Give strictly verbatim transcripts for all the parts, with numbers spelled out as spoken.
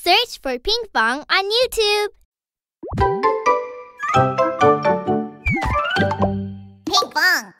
Search for Pinkfong on YouTube. Pinkfong.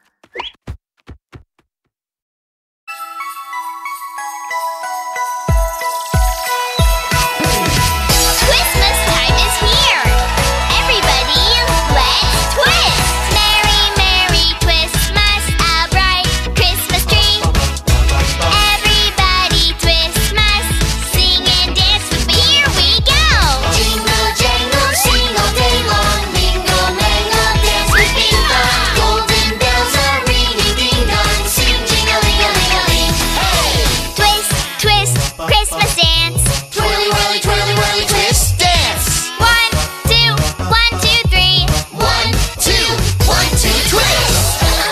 Christmas time is here. Everybody, let's twist. Merry, merry Twistmas, a bright Christmas tree. Everybody Twistmas, sing and dance with me. Here we go. Jingle, jangle, sing all day long. Mingle, mingle, dance with Pinkfong. Golden bells are ringing, ding dong. Sing jing-a-ling-a-ling-a-ling. Hey! Twist, twist, Christmas dance. Twirly, whirly, twirly, whirly, twist, dance. One, two, one, two, three. One, two, one, two, twist.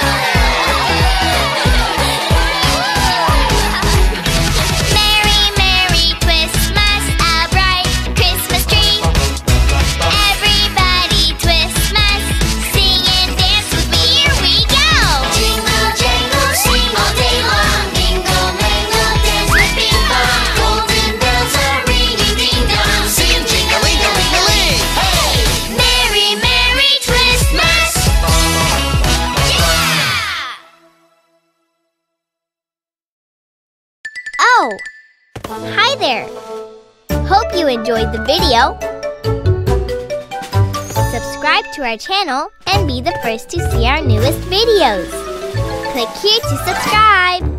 Merry, merry Twistmas, a bright Christmas tree. Everybody Twistmas, sing and dance with me. Here we go. Jingle, jangle, sing all day long. Mingle, mingle, dance with Pinkfong. Golden bells are ringing, ding dong. Sing jing-a-ling-a-ling-a-ling. Hey! Merry, merry Twistmas. Oh, hi there. Hope you enjoyed the video. Subscribe to our channel and be the first to see our newest videos. Click here to subscribe.